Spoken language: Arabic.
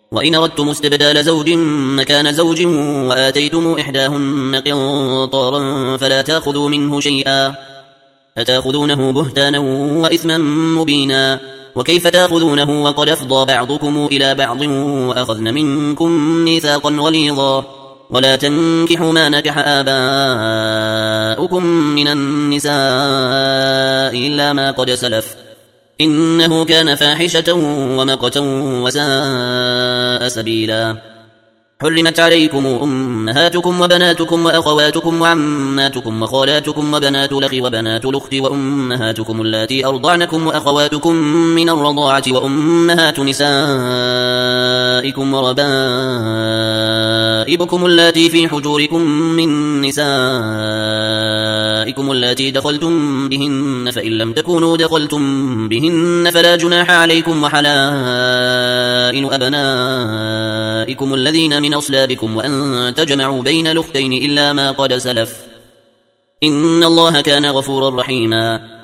وإن أردتم استبدال زوج مكان زوج وآتيتم إحداهن قنطارا فلا تأخذوا منه شيئا أتأخذونه بهتانا وإثما مبينا وكيف تأخذونه وقد أفضى بعضكم إلى بعض وأخذن منكم ميثاقا غليظا ولا تنكحوا ما نكح آباؤكم من النساء إلا ما قد سلف إنه كان فاحشة ومقتا وساء سبيلا حرمت عليكم أمهاتكم وبناتكم وأخواتكم وعماتكم وخالاتكم وبنات الأخ وبنات الأخت وأمهاتكم اللاتي أرضعنكم وأخواتكم من الرضاعة وأمهات نسائكم وربائبكم اللاتي في حجوركم من نسائكم اللاتي دخلتم بهن فإن لم تكونوا دخلتم بهن فلا جناح عليكم وحلائل أبنائكم الذين من أصلابكم وأن تجمعوا بين الأختين إلا ما قد سلف إن الله كان غفورا رحيما